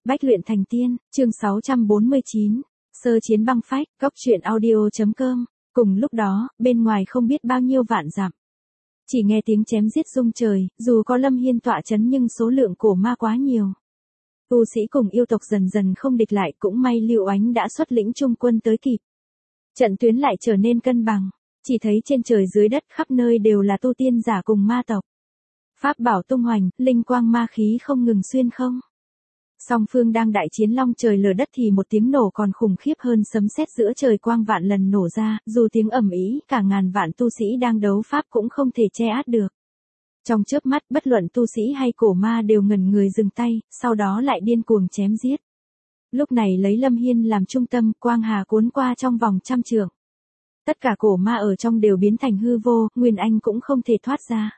Bách luyện thành tiên, chương 649, sơ chiến băng phách, góc truyện audio.com. Cùng lúc đó, bên ngoài không biết bao nhiêu vạn dặm. Chỉ nghe tiếng chém giết rung trời, dù có Lâm Hiên tọa chấn nhưng số lượng cổ ma quá nhiều. Tu sĩ cùng yêu tộc dần dần không địch lại, cũng may Lưu Oánh đã xuất lĩnh trung quân tới kịp. Trận tuyến lại trở nên cân bằng, chỉ thấy trên trời dưới đất khắp nơi đều là tu tiên giả cùng ma tộc. Pháp bảo tung hoành, linh quang ma khí không ngừng xuyên không. Song phương đang đại chiến long trời lở đất thì một tiếng nổ còn khủng khiếp hơn sấm sét giữa trời quang vạn lần nổ ra, dù tiếng ầm ĩ, cả ngàn vạn tu sĩ đang đấu pháp cũng không thể che át được. Trong chớp mắt, bất luận tu sĩ hay cổ ma đều ngẩn người dừng tay, sau đó lại điên cuồng chém giết. Lúc này lấy Lâm Hiên làm trung tâm, quang hà cuốn qua trong vòng 100 trượng. Tất cả cổ ma ở trong đều biến thành hư vô, Nguyên Anh cũng không thể thoát ra.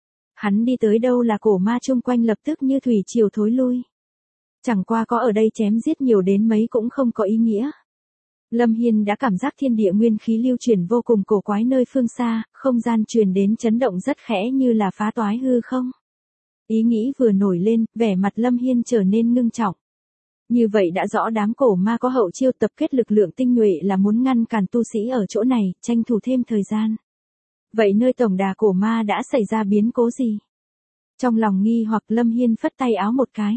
Hắn đi tới đâu là cổ ma chung quanh lập tức như thủy triều thối lui. Chẳng qua có ở đây chém giết nhiều đến mấy cũng không có ý nghĩa. Lâm Hiên đã cảm giác thiên địa nguyên khí lưu chuyển vô cùng cổ quái nơi phương xa, không gian truyền đến chấn động rất khẽ như là phá toái hư không. Ý nghĩ vừa nổi lên, vẻ mặt Lâm Hiên trở nên ngưng trọng. Như vậy đã rõ đám cổ ma có hậu chiêu tập kết lực lượng tinh nhuệ là muốn ngăn cản tu sĩ ở chỗ này, tranh thủ thêm thời gian. Vậy nơi tổng đà cổ ma đã xảy ra biến cố gì? Trong lòng nghi hoặc Lâm Hiên phất tay áo một cái.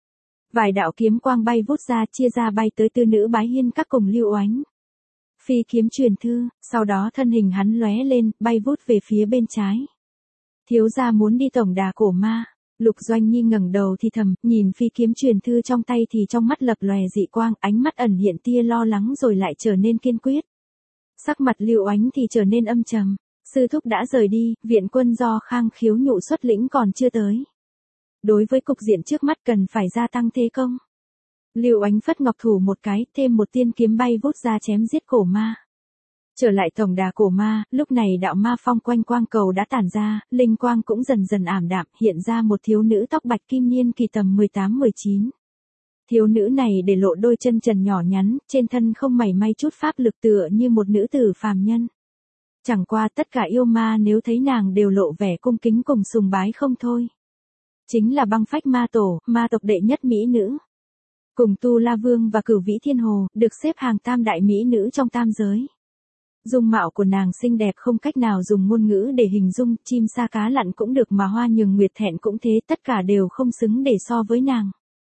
Vài đạo kiếm quang bay vút ra chia ra bay tới tư nữ Bái Hiên các cùng Lưu Oánh. Phi kiếm truyền thư, sau đó thân hình hắn lóe lên, bay vút về phía bên trái. Thiếu gia muốn đi tổng đà cổ ma. Lục Doanh Nhi ngẩng đầu thì thầm, nhìn phi kiếm truyền thư trong tay thì trong mắt lập lòe dị quang, ánh mắt ẩn hiện tia lo lắng rồi lại trở nên kiên quyết. Sắc mặt Lưu Oánh thì trở nên âm trầm. Sư thúc đã rời đi, viện quân do Khang Khiếu Nhụ xuất lĩnh còn chưa tới. Đối với cục diện trước mắt cần phải gia tăng thế công. Lưu Oánh phất ngọc thủ một cái, thêm một tiên kiếm bay vút ra chém giết cổ ma. Trở lại tổng đà cổ ma, lúc này đạo ma phong quanh quang cầu đã tản ra, linh quang cũng dần dần ảm đạm, hiện ra một thiếu nữ tóc bạch kim niên kỳ tầm 18-19. Thiếu nữ này để lộ đôi chân trần nhỏ nhắn, trên thân không mảy may chút pháp lực tựa như một nữ tử phàm nhân. Chẳng qua tất cả yêu ma nếu thấy nàng đều lộ vẻ cung kính cùng sùng bái không thôi. Chính là băng phách ma tổ, ma tộc đệ nhất mỹ nữ. Cùng Tu La Vương và Cửu Vĩ Thiên Hồ, được xếp hàng tam đại mỹ nữ trong tam giới. Dung mạo của nàng xinh đẹp không cách nào dùng ngôn ngữ để hình dung, chim sa cá lặn cũng được mà Hoa Nhường Nguyệt Thẹn cũng thế, tất cả đều không xứng để so với nàng.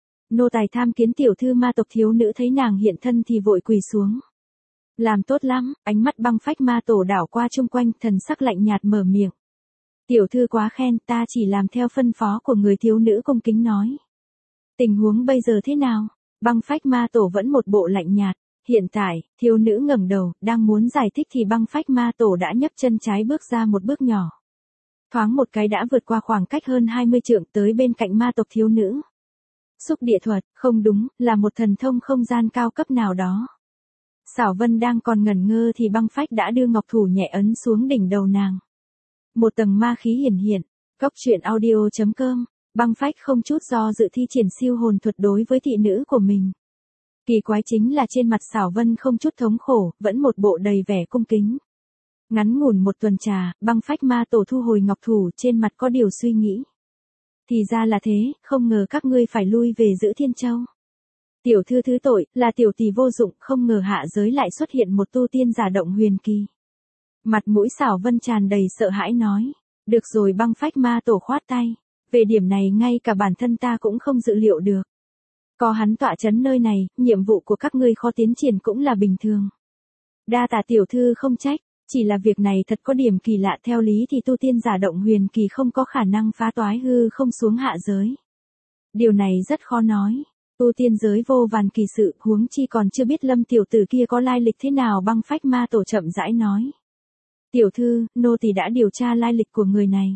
Nô tài tham kiến tiểu thư ma tộc. Thiếu nữ thấy nàng hiện thân thì vội quỳ xuống. Làm tốt lắm, ánh mắt băng phách ma tổ đảo qua chung quanh, thần sắc lạnh nhạt mở miệng. Tiểu thư quá khen, ta chỉ làm theo phân phó của người. Thiếu nữ cung kính nói. Tình huống bây giờ thế nào? Băng phách ma tổ vẫn một bộ lạnh nhạt. Hiện tại, thiếu nữ ngẩng đầu, đang muốn giải thích thì băng phách ma tổ đã nhấc chân trái bước ra một bước nhỏ. Thoáng một cái đã vượt qua khoảng cách hơn 20 trượng tới bên cạnh ma tộc thiếu nữ. Xúc địa thuật, không đúng, là một thần thông không gian cao cấp nào đó. Xảo Vân đang còn ngẩn ngơ thì băng phách đã đưa ngọc thủ nhẹ ấn xuống đỉnh đầu nàng. Một tầng ma khí hiển hiện, góc truyện audio.com, băng phách không chút do dự thi triển siêu hồn thuật đối với thị nữ của mình. Kỳ quái chính là trên mặt Xảo Vân không chút thống khổ, vẫn một bộ đầy vẻ cung kính. Ngắn ngủn một tuần trà, băng phách ma tổ thu hồi ngọc thủ, trên mặt có điều suy nghĩ. Thì ra là thế, không ngờ các ngươi phải lui về giữ Thiên Châu. Tiểu thư thứ tội, là tiểu tỷ vô dụng, không ngờ hạ giới lại xuất hiện một tu tiên giả động huyền kỳ. Mặt mũi Xảo Vân tràn đầy sợ hãi nói. Được rồi, băng phách ma tổ khoát tay. Về điểm này ngay cả bản thân ta cũng không dự liệu được. Có hắn tọa chấn nơi này, nhiệm vụ của các ngươi khó tiến triển cũng là bình thường. Đa tạ tiểu thư không trách, chỉ là việc này thật có điểm kỳ lạ. Theo lý thì tu tiên giả động huyền kỳ không có khả năng phá toái hư không xuống hạ giới. Điều này rất khó nói. Tu tiên giới vô vàn kỳ sự, huống chi còn chưa biết Lâm tiểu tử kia có lai lịch thế nào. Băng phách ma tổ chậm rãi nói. Tiểu thư, nô tỳ đã điều tra lai lịch của người này.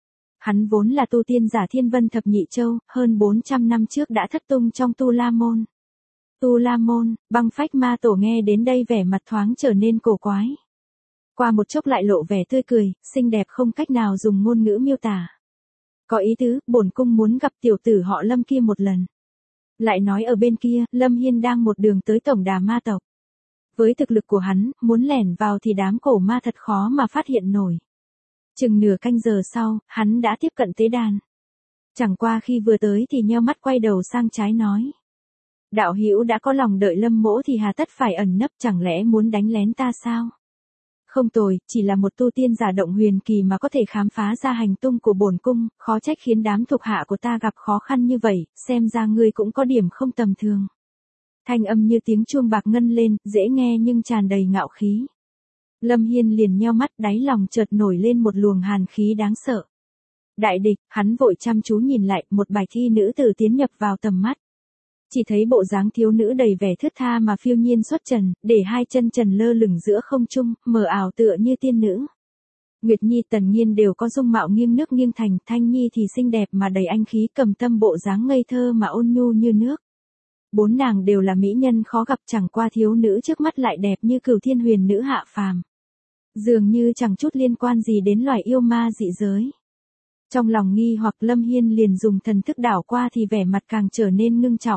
Hắn vốn là tu tiên giả Thiên Vân Thập Nhị Châu, hơn 400 năm trước đã thất tung trong Tu La Môn. Tu La Môn, băng phách ma tổ nghe đến đây vẻ mặt thoáng trở nên cổ quái. Qua một chốc lại lộ vẻ tươi cười, xinh đẹp không cách nào dùng ngôn ngữ miêu tả. Có ý tứ, bổn cung muốn gặp tiểu tử họ Lâm kia một lần. Lại nói ở bên kia, Lâm Hiên đang một đường tới tổng đà ma tộc. Với thực lực của hắn, muốn lẻn vào thì đám cổ ma thật khó mà phát hiện nổi. Chừng nửa canh giờ sau, hắn đã tiếp cận tế đàn. Chẳng qua khi vừa tới thì nheo mắt quay đầu sang trái nói. Đạo hữu đã có lòng đợi Lâm mỗ thì hà tất phải ẩn nấp, chẳng lẽ muốn đánh lén ta sao? Không tồi, chỉ là một tu tiên giả động huyền kỳ mà có thể khám phá ra hành tung của bổn cung, khó trách khiến đám thuộc hạ của ta gặp khó khăn như vậy, xem ra ngươi cũng có điểm không tầm thường. Thanh âm như tiếng chuông bạc ngân lên, dễ nghe nhưng tràn đầy ngạo khí. Lâm Hiên liền nheo mắt, đáy lòng chợt nổi lên một luồng hàn khí đáng sợ. Đại địch, hắn vội chăm chú nhìn lại, một bài thi nữ tử tiến nhập vào tầm mắt. Chỉ thấy bộ dáng thiếu nữ đầy vẻ thướt tha mà phiêu nhiên xuất trần, để hai chân trần lơ lửng giữa không trung, mờ ảo tựa như tiên nữ. Nguyệt Nhi Tần Nhiên đều có dung mạo nghiêng nước nghiêng thành, Thanh Nhi thì xinh đẹp mà đầy anh khí, Cầm Tâm bộ dáng ngây thơ mà ôn nhu như nước. Bốn nàng đều là mỹ nhân khó gặp, chẳng qua thiếu nữ trước mắt lại đẹp như cửu thiên huyền nữ hạ phàm. Dường như chẳng chút liên quan gì đến loài yêu ma dị giới. Trong lòng nghi hoặc Lâm Hiên liền dùng thần thức đảo qua thì vẻ mặt càng trở nên ngưng trọng.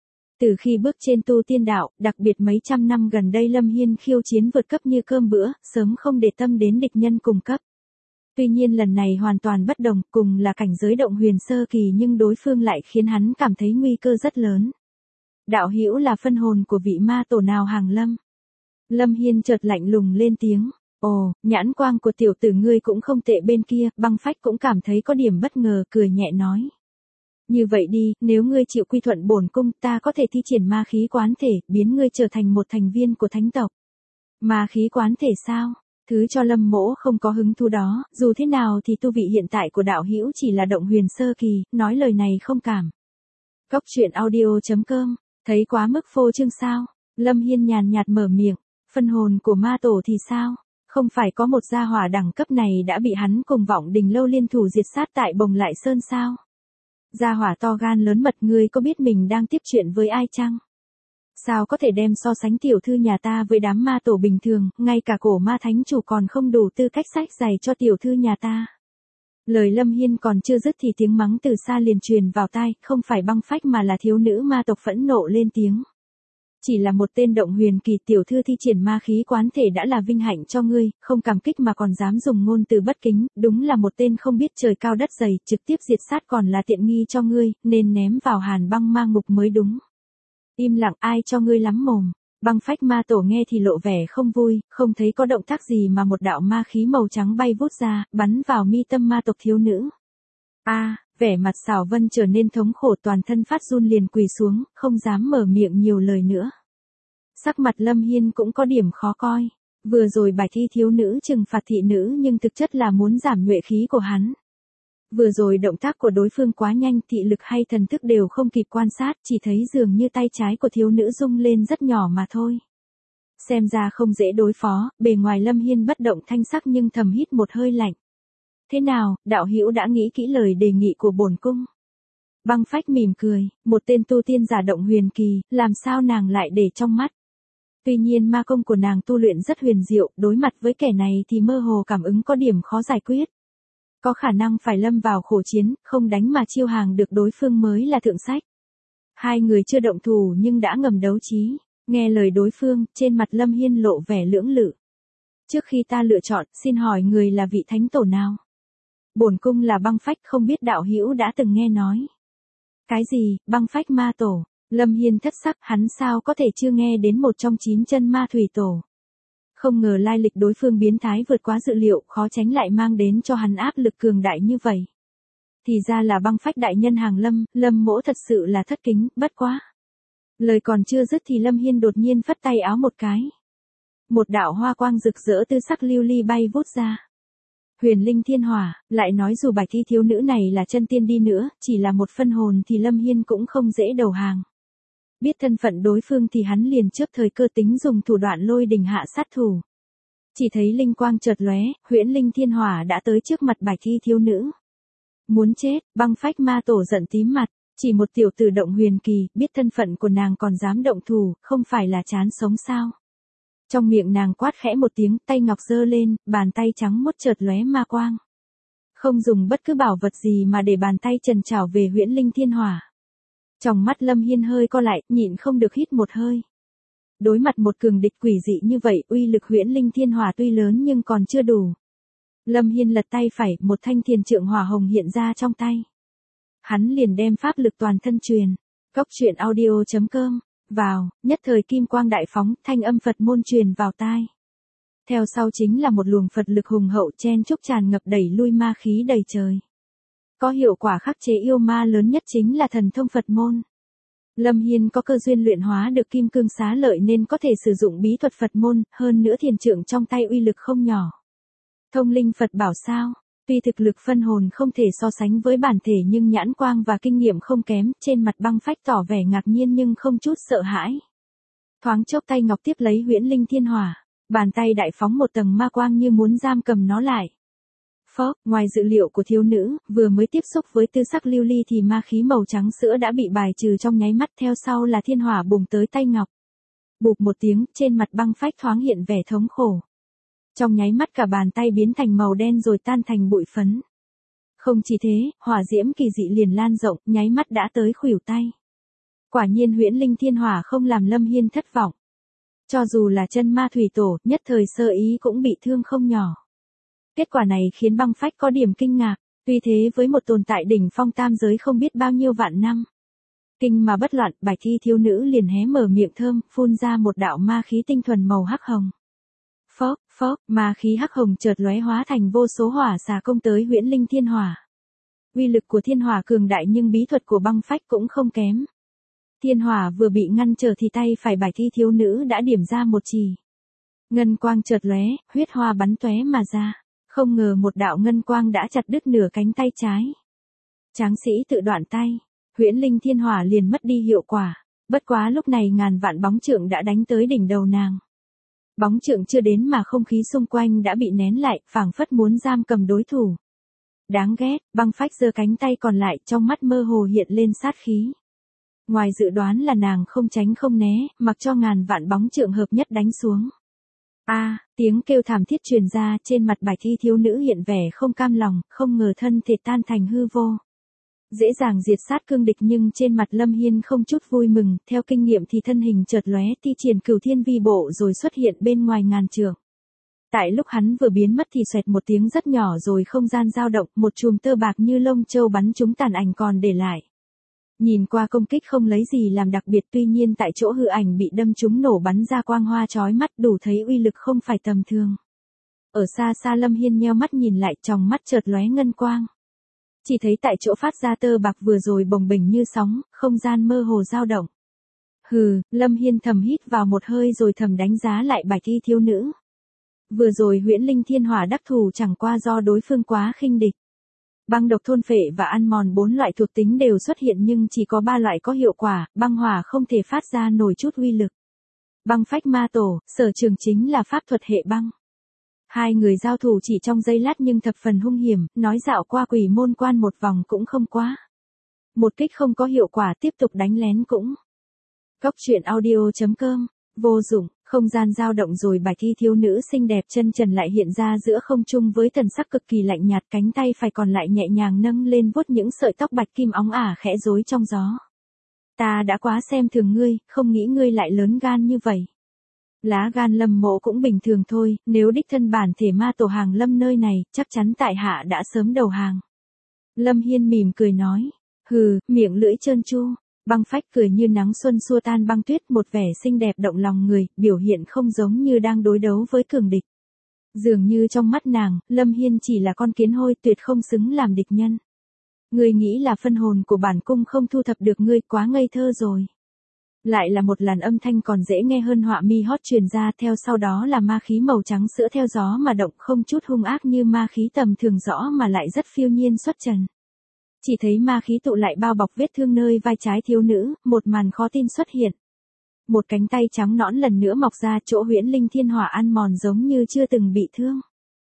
Từ khi bước trên tu tiên đạo, đặc biệt mấy trăm năm gần đây Lâm Hiên khiêu chiến vượt cấp như cơm bữa, sớm không để tâm đến địch nhân cùng cấp. Tuy nhiên lần này hoàn toàn bất đồng, cùng là cảnh giới động huyền sơ kỳ nhưng đối phương lại khiến hắn cảm thấy nguy cơ rất lớn. Đạo hữu là phân hồn của vị ma tổ nào hàng Lâm? Lâm Hiên chợt lạnh lùng lên tiếng. Ồ, nhãn quang của tiểu tử ngươi cũng không tệ bên kia, Băng Phách cũng cảm thấy có điểm bất ngờ, cười nhẹ nói. Như vậy đi, nếu ngươi chịu quy thuận bổn cung, ta có thể thi triển ma khí quán thể, biến ngươi trở thành một thành viên của thánh tộc. Ma khí quán thể sao? Thứ cho Lâm mỗ không có hứng thú đó, dù thế nào thì tu vị hiện tại của đạo hữu chỉ là động huyền sơ kỳ, nói lời này không cảm. Cốc truyện audio.com, thấy quá mức phô trương sao? Lâm Hiên nhàn nhạt mở miệng, phân hồn của ma tổ thì sao? Không phải có một gia hỏa đẳng cấp này đã bị hắn cùng Vọng Đình Lâu liên thủ diệt sát tại Bồng Lại Sơn sao? Gia hỏa to gan lớn mật, ngươi có biết mình đang tiếp chuyện với ai chăng? Sao có thể đem so sánh tiểu thư nhà ta với đám ma tổ bình thường, ngay cả cổ ma thánh chủ còn không đủ tư cách sách giày cho tiểu thư nhà ta. Lời Lâm Hiên còn chưa dứt thì tiếng mắng từ xa liền truyền vào tai, không phải Băng Phách mà là thiếu nữ ma tộc phẫn nộ lên tiếng. Chỉ là một tên động huyền kỳ, tiểu thư thi triển ma khí quán thể đã là vinh hạnh cho ngươi, không cảm kích mà còn dám dùng ngôn từ bất kính, đúng là một tên không biết trời cao đất dày, trực tiếp diệt sát còn là tiện nghi cho ngươi, nên ném vào Hàn Băng ma ngục mới đúng. Im lặng, ai cho ngươi lắm mồm. Băng Phách ma tổ nghe thì lộ vẻ không vui, không thấy có động tác gì mà một đạo ma khí màu trắng bay vút ra, bắn vào mi tâm ma tộc thiếu nữ. Vẻ mặt Xảo Vân trở nên thống khổ, toàn thân phát run liền quỳ xuống, không dám mở miệng nhiều lời nữa. Sắc mặt Lâm Hiên cũng có điểm khó coi. Vừa rồi bài thi thiếu nữ trừng phạt thị nữ nhưng thực chất là muốn giảm nhuệ khí của hắn. Vừa rồi động tác của đối phương quá nhanh, thị lực hay thần thức đều không kịp quan sát, chỉ thấy dường như tay trái của thiếu nữ rung lên rất nhỏ mà thôi. Xem ra không dễ đối phó, bề ngoài Lâm Hiên bất động thanh sắc nhưng thầm hít một hơi lạnh. Thế nào, đạo hữu đã nghĩ kỹ lời đề nghị của bổn cung? Băng Phách mỉm cười, một tên tu tiên giả động huyền kỳ, làm sao nàng lại để trong mắt. Tuy nhiên ma công của nàng tu luyện rất huyền diệu, đối mặt với kẻ này thì mơ hồ cảm ứng có điểm khó giải quyết. Có khả năng phải lâm vào khổ chiến, không đánh mà chiêu hàng được đối phương mới là thượng sách. Hai người chưa động thủ nhưng đã ngầm đấu trí, nghe lời đối phương, trên mặt Lâm Hiên lộ vẻ lưỡng lự. Trước khi ta lựa chọn, xin hỏi người là vị thánh tổ nào? Bổn cung là Băng Phách, không biết đạo hữu đã từng nghe nói. Cái gì, Băng Phách ma tổ? Lâm Hiên thất sắc, hắn sao có thể chưa nghe đến một trong 9 chân ma thủy tổ. Không ngờ lai lịch đối phương biến thái vượt quá dự liệu, khó tránh lại mang đến cho hắn áp lực cường đại như vậy. Thì ra là Băng Phách đại nhân hàng Lâm, Lâm mỗ thật sự là thất kính, bất quá. Lời còn chưa dứt thì Lâm Hiên đột nhiên phất tay áo một cái. Một đạo hoa quang rực rỡ tư sắc lưu ly bay vút ra. Huyền linh thiên hỏa, lại nói dù bài thi thiếu nữ này là chân tiên đi nữa, chỉ là một phân hồn thì Lâm Hiên cũng không dễ đầu hàng. Biết thân phận đối phương thì hắn liền trước thời cơ tính dùng thủ đoạn lôi đình hạ sát thủ. Chỉ thấy linh quang chợt lóe, huyễn linh thiên hỏa đã tới trước mặt bài thi thiếu nữ. Muốn chết, Băng Phách ma tổ giận tím mặt, chỉ một tiểu tử động huyền kỳ, biết thân phận của nàng còn dám động thủ, không phải là chán sống sao. Trong miệng nàng quát khẽ một tiếng, tay ngọc giơ lên, bàn tay trắng muốt chợt lóe ma quang. Không dùng bất cứ bảo vật gì mà để bàn tay trần trảo về huyễn linh thiên hỏa. Trong mắt Lâm Hiên hơi co lại, nhịn không được hít một hơi. Đối mặt một cường địch quỷ dị như vậy, uy lực huyễn linh thiên hỏa tuy lớn nhưng còn chưa đủ. Lâm Hiên lật tay phải, một thanh thiền trượng hỏa hồng hiện ra trong tay. Hắn liền đem pháp lực toàn thân truyền. Cốc truyện audio.com. Vào, nhất thời kim quang đại phóng, thanh âm Phật môn truyền vào tai. Theo sau chính là một luồng Phật lực hùng hậu chen chúc tràn ngập đẩy lui ma khí đầy trời. Có hiệu quả khắc chế yêu ma lớn nhất chính là thần thông Phật môn. Lâm Hiên có cơ duyên luyện hóa được kim cương xá lợi nên có thể sử dụng bí thuật Phật môn, hơn nữa thiền trượng trong tay uy lực không nhỏ. Thông linh Phật bảo sao? Tuy thực lực phân hồn không thể so sánh với bản thể nhưng nhãn quang và kinh nghiệm không kém, trên mặt Băng Phách tỏ vẻ ngạc nhiên nhưng không chút sợ hãi. Thoáng chốc tay ngọc tiếp lấy huyễn linh thiên hỏa, bàn tay đại phóng một tầng ma quang như muốn giam cầm nó lại. Phốc, ngoài dự liệu của thiếu nữ, vừa mới tiếp xúc với tư sắc lưu ly thì ma khí màu trắng sữa đã bị bài trừ trong nháy mắt, theo sau là thiên hỏa bùng tới tay ngọc. Bụp một tiếng, trên mặt Băng Phách thoáng hiện vẻ thống khổ. Trong nháy mắt cả bàn tay biến thành màu đen rồi tan thành bụi phấn. Không chỉ thế, hỏa diễm kỳ dị liền lan rộng, nháy mắt đã tới khuỷu tay. Quả nhiên huyễn linh thiên hỏa không làm Lâm Hiên thất vọng. Cho dù là chân ma thủy tổ, nhất thời sơ ý cũng bị thương không nhỏ. Kết quả này khiến Băng Phách có điểm kinh ngạc, tuy thế với một tồn tại đỉnh phong tam giới không biết bao nhiêu vạn năm. Kinh mà bất loạn, Bạch Y thiếu nữ liền hé mở miệng thơm, phun ra một đạo ma khí tinh thuần màu hắc hồng. Phốc, phốc, ma khí hắc hồng chợt lóe hóa thành vô số hỏa xà công tới huyễn linh thiên hỏa. Uy lực của thiên hỏa cường đại nhưng bí thuật của Băng Phách cũng không kém. Thiên hỏa vừa bị ngăn trở thì tay phải Bạch Y thiếu nữ đã điểm ra một chỉ. Ngân quang chợt lóe, huyết hoa bắn tóe mà ra. Không ngờ một đạo ngân quang đã chặt đứt nửa cánh tay trái. Tráng sĩ tự đoạn tay, huyễn linh thiên hỏa liền mất đi hiệu quả. Bất quá lúc này ngàn vạn bóng trượng đã đánh tới đỉnh đầu nàng. Bóng trượng chưa đến mà không khí xung quanh đã bị nén lại, phảng phất muốn giam cầm đối thủ. Đáng ghét, Băng Phách giơ cánh tay còn lại, trong mắt mơ hồ hiện lên sát khí. Ngoài dự đoán là nàng không tránh không né, mặc cho ngàn vạn bóng trượng hợp nhất đánh xuống. Tiếng kêu thảm thiết truyền ra, trên mặt Bạch Y thiếu nữ hiện vẻ không cam lòng, không ngờ thân thể tan thành hư vô. Dễ dàng diệt sát cương địch nhưng trên mặt Lâm Hiên không chút vui mừng, theo kinh nghiệm thì thân hình chợt lóe thi triển Cửu Thiên Vi Bộ rồi xuất hiện bên ngoài ngàn trượng. Tại lúc hắn vừa biến mất thì xoẹt một tiếng rất nhỏ rồi không gian dao động, một chùm tơ bạc như lông châu bắn trúng tàn ảnh còn để lại. Nhìn qua công kích không lấy gì làm đặc biệt, tuy nhiên tại chỗ hư ảnh bị đâm trúng nổ bắn ra quang hoa chói mắt, đủ thấy uy lực không phải tầm thường. Ở xa xa Lâm Hiên nheo mắt nhìn lại, tròng mắt chợt lóe ngân quang. Chỉ thấy tại chỗ phát ra tơ bạc vừa rồi bồng bềnh như sóng, không gian mơ hồ dao động. Hừ, Lâm Hiên thầm hít vào một hơi rồi thầm đánh giá lại Bạch Y thiếu nữ. Vừa rồi huyễn linh thiên hỏa đắc thủ chẳng qua do đối phương quá khinh địch. Băng độc thôn phệ và ăn mòn 4 loại thuộc tính đều xuất hiện nhưng chỉ có 3 loại có hiệu quả, băng hỏa không thể phát ra nổi chút uy lực. Băng Phách ma tổ, sở trường chính là pháp thuật hệ băng. Hai người giao thủ chỉ trong giây lát nhưng thập phần hung hiểm, nói dạo qua quỷ môn quan một vòng cũng không quá. Một kích không có hiệu quả tiếp tục đánh lén cũng. Cốc truyện audio.com, vô dụng, không gian dao động rồi Bạch Y thiếu nữ xinh đẹp chân trần lại hiện ra giữa không trung với thần sắc cực kỳ lạnh nhạt, cánh tay phải còn lại nhẹ nhàng nâng lên vuốt những sợi tóc bạch kim óng ả khẽ rối trong gió. Ta đã quá xem thường ngươi, không nghĩ ngươi lại lớn gan như vậy. Lá gan Lâm mộ cũng bình thường thôi, nếu đích thân bản thể ma tổ hàng Lâm nơi này, chắc chắn tại hạ đã sớm đầu hàng. Lâm Hiên mỉm cười nói, hừ, miệng lưỡi trơn tru. Băng Phách cười như nắng xuân xua tan băng tuyết, một vẻ xinh đẹp động lòng người, biểu hiện không giống như đang đối đấu với cường địch. Dường như trong mắt nàng, Lâm Hiên chỉ là con kiến hôi tuyệt không xứng làm địch nhân. Ngươi nghĩ là phân hồn của bản cung không thu thập được ngươi, quá ngây thơ rồi. Lại là một làn âm thanh còn dễ nghe hơn họa mi hót truyền ra, theo sau đó là ma khí màu trắng sữa theo gió mà động, không chút hung ác như ma khí tầm thường rõ mà lại rất phiêu nhiên xuất trần. Chỉ thấy ma khí tụ lại bao bọc vết thương nơi vai trái thiếu nữ, một màn khó tin xuất hiện. Một cánh tay trắng nõn lần nữa mọc ra, chỗ huyễn linh thiên hỏa ăn mòn giống như chưa từng bị thương.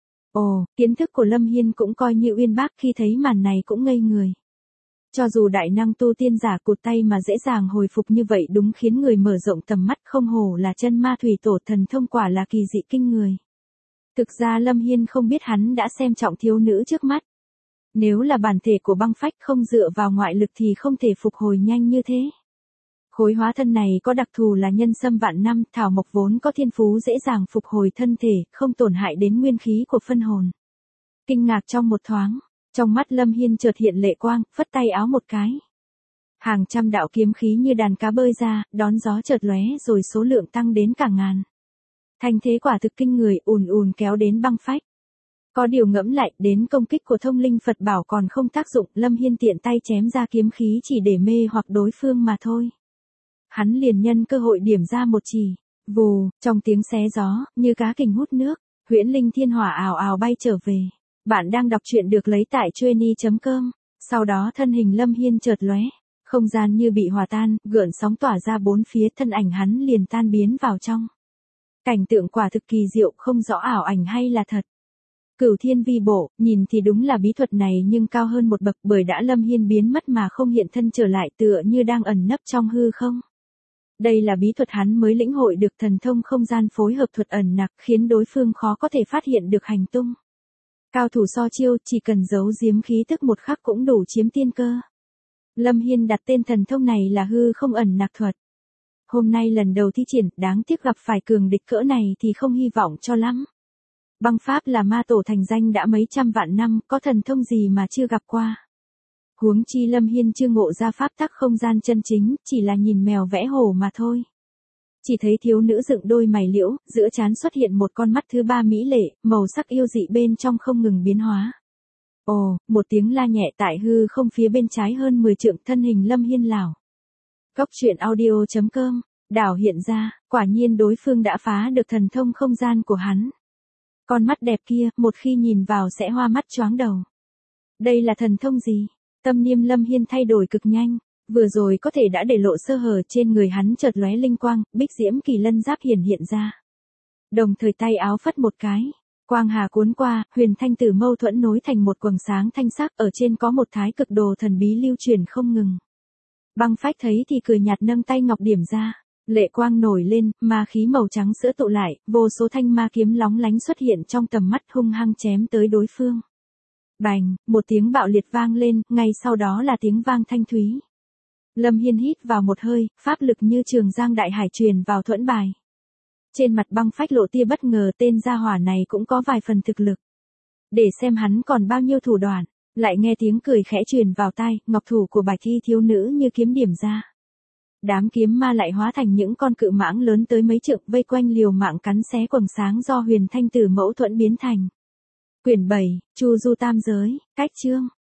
Ồ, kiến thức của Lâm Hiên cũng coi như uyên bác, khi thấy màn này cũng ngây người. Cho dù đại năng tu tiên giả cụt tay mà dễ dàng hồi phục như vậy đúng khiến người mở rộng tầm mắt, không hổ là chân ma thủy tổ, thần thông quả là kỳ dị kinh người. Thực ra Lâm Hiên không biết hắn đã xem trọng thiếu nữ trước mắt. Nếu là bản thể của Băng Phách không dựa vào ngoại lực thì không thể phục hồi nhanh như thế. Khối hóa thân này có đặc thù là nhân sâm vạn năm, thảo mộc vốn có thiên phú dễ dàng phục hồi thân thể, không tổn hại đến nguyên khí của phân hồn. Kinh ngạc trong một thoáng, trong mắt Lâm Hiên chợt hiện lệ quang, phất tay áo một cái. Hàng trăm đạo kiếm khí như đàn cá bơi ra, đón gió chợt lóe rồi số lượng tăng đến cả ngàn. Thanh thế quả thực kinh người, ùn ùn kéo đến băng phách. Có điều ngẫm lại, đến công kích của thông linh Phật bảo còn không tác dụng, Lâm Hiên tiện tay chém ra kiếm khí chỉ để mê hoặc đối phương mà thôi. Hắn liền nhân cơ hội điểm ra một chỉ, vù, trong tiếng xé gió, như cá kình hút nước, huyễn linh thiên hỏa ào ào bay trở về. Bạn đang đọc truyện được lấy tại trueni.com. Sau đó thân hình Lâm Hiên chợt lóe, không gian như bị hòa tan, gợn sóng tỏa ra bốn phía, thân ảnh hắn liền tan biến vào trong. Cảnh tượng quả thực kỳ diệu, không rõ ảo ảnh hay là thật. Cửu thiên vi bộ, nhìn thì đúng là bí thuật này nhưng cao hơn một bậc, bởi đã Lâm Hiên biến mất mà không hiện thân trở lại, tựa như đang ẩn nấp trong hư không. Đây là bí thuật hắn mới lĩnh hội được, thần thông không gian phối hợp thuật ẩn nặc, khiến đối phương khó có thể phát hiện được hành tung. Cao thủ so chiêu, chỉ cần giấu giếm khí tức một khắc cũng đủ chiếm tiên cơ. Lâm Hiên đặt tên thần thông này là hư không ẩn nặc thuật. Hôm nay lần đầu thi triển, đáng tiếc gặp phải cường địch cỡ này thì không hy vọng cho lắm. Băng pháp là ma tổ thành danh đã mấy trăm vạn năm, có thần thông gì mà chưa gặp qua. Huống chi Lâm Hiên chưa ngộ ra pháp tắc không gian chân chính, chỉ là nhìn mèo vẽ hổ mà thôi. Chỉ thấy thiếu nữ dựng đôi mày liễu, giữa trán xuất hiện một con mắt thứ ba mỹ lệ, màu sắc yêu dị bên trong không ngừng biến hóa. Ồ, một tiếng la nhẹ tại hư không phía bên trái hơn 10 trượng, thân hình Lâm Hiên lảo. Góc truyện audio.com, đảo hiện ra, quả nhiên đối phương đã phá được thần thông không gian của hắn. Con mắt đẹp kia, một khi nhìn vào sẽ hoa mắt choáng đầu. Đây là thần thông gì? Tâm niệm Lâm Hiên thay đổi cực nhanh, vừa rồi có thể đã để lộ sơ hở, trên người hắn chợt lóe linh quang, bích diễm kỳ lân giáp hiện ra. Đồng thời tay áo phất một cái, quang hà cuốn qua, huyền thanh tử mâu thuẫn nối thành một quầng sáng thanh sắc, ở trên có một thái cực đồ thần bí lưu truyền không ngừng. Băng phách thấy thì cười nhạt, nâng tay ngọc điểm ra, lệ quang nổi lên, ma khí màu trắng sữa tụ lại, vô số thanh ma kiếm lóng lánh xuất hiện trong tầm mắt, hung hăng chém tới đối phương. Bành, một tiếng bạo liệt vang lên, ngay sau đó là tiếng vang thanh thúy. Lâm Hiên hít vào một hơi, pháp lực như trường giang đại hải truyền vào thuẫn bài. Trên mặt băng phách lộ tia bất ngờ, tên gia hỏa này cũng có vài phần thực lực. Để xem hắn còn bao nhiêu thủ đoạn, lại nghe tiếng cười khẽ truyền vào tai, ngọc thủ của bạch y thiếu nữ như kiếm điểm ra. Đám kiếm ma lại hóa thành những con cự mãng lớn tới mấy trượng, vây quanh liều mạng cắn xé quầng sáng do huyền thanh tử mẫu thuẫn biến thành. Quyển 7, Chu Du Tam Giới, cách chương.